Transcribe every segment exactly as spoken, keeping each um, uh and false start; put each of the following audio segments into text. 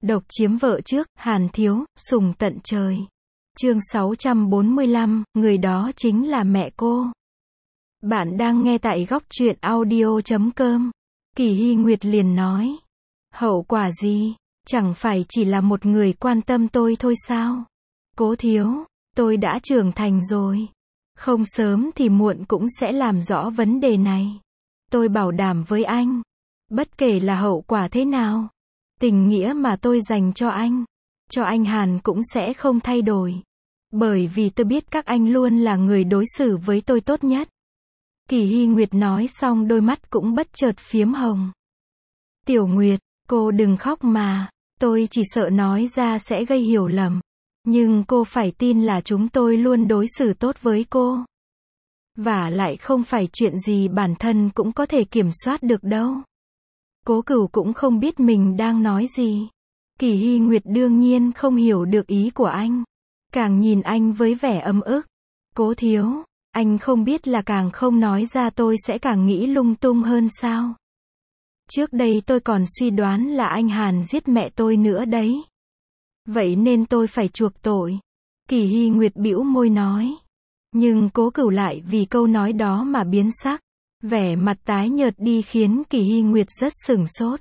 Độc chiếm vợ trước, Hàn Thiếu, sùng tận trời. Chương sáu trăm bốn mươi lăm, người đó chính là mẹ cô. Bạn đang nghe tại góc truyện audio chấm com. Kỳ Hy Nguyệt liền nói. Hậu quả gì? Chẳng phải chỉ là một người quan tâm tôi thôi sao? Cố Thiếu, tôi đã trưởng thành rồi. Không sớm thì muộn cũng sẽ làm rõ vấn đề này. Tôi bảo đảm với anh. Bất kể là hậu quả thế nào, tình nghĩa mà tôi dành cho anh, cho anh Hàn cũng sẽ không thay đổi. Bởi vì tôi biết các anh luôn là người đối xử với tôi tốt nhất. Kỳ Hy Nguyệt nói xong đôi mắt cũng bất chợt phiếm hồng. Tiểu Nguyệt, cô đừng khóc mà. Tôi chỉ sợ nói ra sẽ gây hiểu lầm. Nhưng cô phải tin là chúng tôi luôn đối xử tốt với cô. Và lại không phải chuyện gì bản thân cũng có thể kiểm soát được đâu. Cố Cửu cũng không biết mình đang nói gì. Kỳ Hy Nguyệt đương nhiên không hiểu được ý của anh. Càng nhìn anh với vẻ ấm ức. Cố Thiếu, anh không biết là càng không nói ra tôi sẽ càng nghĩ lung tung hơn sao? Trước đây tôi còn suy đoán là anh Hàn giết mẹ tôi nữa đấy. Vậy nên tôi phải chuộc tội. Kỳ Hy Nguyệt bĩu môi nói. Nhưng Cố Cửu lại vì câu nói đó mà biến sắc. Vẻ mặt tái nhợt đi khiến Kỳ Hy Nguyệt rất sửng sốt.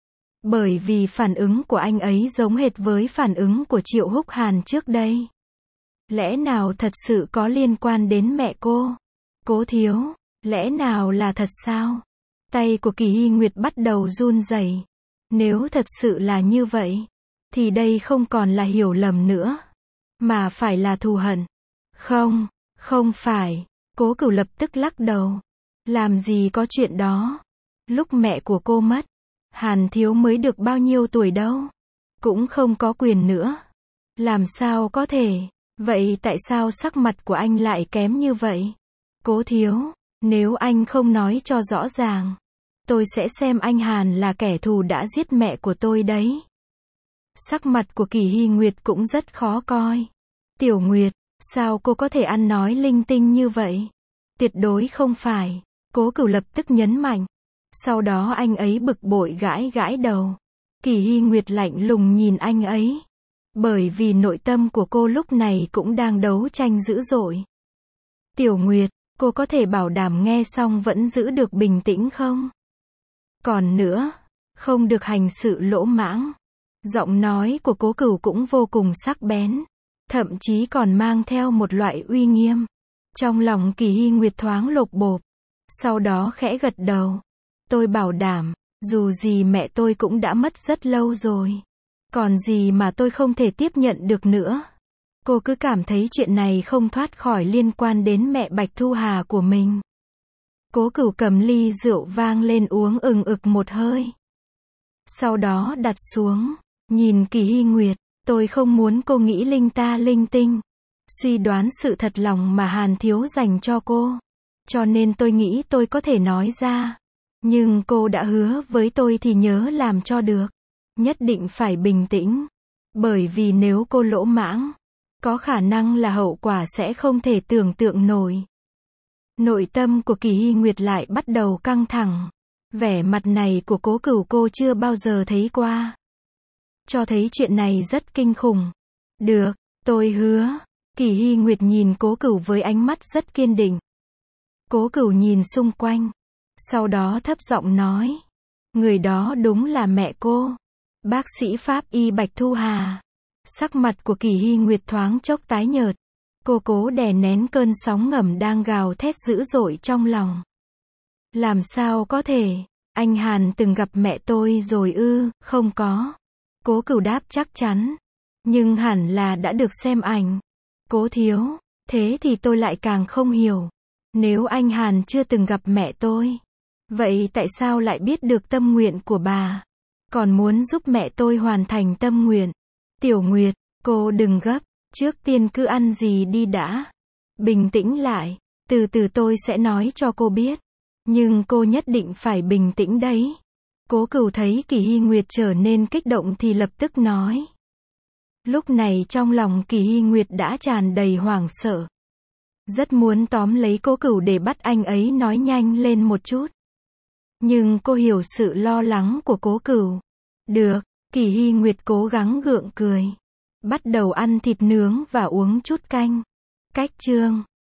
Bởi vì phản ứng của anh ấy giống hệt với phản ứng của Triệu Húc Hàn trước đây. Lẽ nào thật sự có liên quan đến mẹ cô? Cố Thiếu, lẽ nào là thật sao? Tay của Kỳ Hy Nguyệt bắt đầu run rẩy. Nếu thật sự là như vậy, thì đây không còn là hiểu lầm nữa, mà phải là thù hận. Không, không phải. Cố Cửu lập tức lắc đầu. Làm gì có chuyện đó. Lúc mẹ của cô mất, Hàn Thiếu mới được bao nhiêu tuổi đâu. Cũng không có quyền nữa. Làm sao có thể. Vậy tại sao sắc mặt của anh lại kém như vậy? Cố Thiếu, nếu anh không nói cho rõ ràng, tôi sẽ xem anh Hàn là kẻ thù đã giết mẹ của tôi đấy. Sắc mặt của Kỳ Hy Nguyệt cũng rất khó coi. Tiểu Nguyệt, sao cô có thể ăn nói linh tinh như vậy? Tuyệt đối không phải. Cố Cửu lập tức nhấn mạnh. Sau đó anh ấy bực bội gãi gãi đầu. Kỳ Hy Nguyệt lạnh lùng nhìn anh ấy. Bởi vì nội tâm của cô lúc này cũng đang đấu tranh dữ dội. Tiểu Nguyệt, cô có thể bảo đảm nghe xong vẫn giữ được bình tĩnh không? Còn nữa, không được hành sự lỗ mãng. Giọng nói của Cố Cửu cũng vô cùng sắc bén. Thậm chí còn mang theo một loại uy nghiêm. Trong lòng Kỳ Hy Nguyệt thoáng lột bột. Sau đó khẽ gật đầu. Tôi bảo đảm, dù gì mẹ tôi cũng đã mất rất lâu rồi. Còn gì mà tôi không thể tiếp nhận được nữa. Cô cứ cảm thấy chuyện này không thoát khỏi liên quan đến mẹ Bạch Thu Hà của mình. Cố Cửu cầm ly rượu vang lên uống ừng ực một hơi. Sau đó đặt xuống, nhìn Kỳ Hy Nguyệt. Tôi không muốn cô nghĩ linh ta linh tinh. Suy đoán sự thật lòng mà Hàn Thiếu dành cho cô. Cho nên tôi nghĩ tôi có thể nói ra. Nhưng cô đã hứa với tôi thì nhớ làm cho được. Nhất định phải bình tĩnh. Bởi vì nếu cô lỗ mãng, có khả năng là hậu quả sẽ không thể tưởng tượng nổi. Nội tâm của Kỳ Hy Nguyệt lại bắt đầu căng thẳng. Vẻ mặt này của Cố Cửu cô chưa bao giờ thấy qua. Cho thấy chuyện này rất kinh khủng. Được, tôi hứa. Kỳ Hy Nguyệt nhìn Cố Cửu với ánh mắt rất kiên định. Cố Cửu nhìn xung quanh. Sau đó thấp giọng nói. Người đó đúng là mẹ cô. Bác sĩ Pháp y Bạch Thu Hà. Sắc mặt của Kỳ Hy Nguyệt thoáng chốc tái nhợt. Cô cố đè nén cơn sóng ngầm đang gào thét dữ dội trong lòng. Làm sao có thể? Anh Hàn từng gặp mẹ tôi rồi ư? Không có. Cố Cửu đáp chắc chắn. Nhưng hẳn là đã được xem ảnh. Cố Thiếu, thế thì tôi lại càng không hiểu. Nếu anh Hàn chưa từng gặp mẹ tôi, vậy tại sao lại biết được tâm nguyện của bà? Còn muốn giúp mẹ tôi hoàn thành tâm nguyện. Tiểu Nguyệt, cô đừng gấp. Trước tiên cứ ăn gì đi đã. Bình tĩnh lại. Từ từ tôi sẽ nói cho cô biết. Nhưng cô nhất định phải bình tĩnh đấy. Cố Cửu thấy Kỳ Hy Nguyệt trở nên kích động thì lập tức nói. Lúc này trong lòng Kỳ Hy Nguyệt đã tràn đầy hoảng sợ. Rất muốn tóm lấy Cố Cửu để bắt anh ấy nói nhanh lên một chút. Nhưng cô hiểu sự lo lắng của Cố Cửu. Được, Kỳ Hy Nguyệt cố gắng gượng cười. Bắt đầu ăn thịt nướng và uống chút canh. Cách chương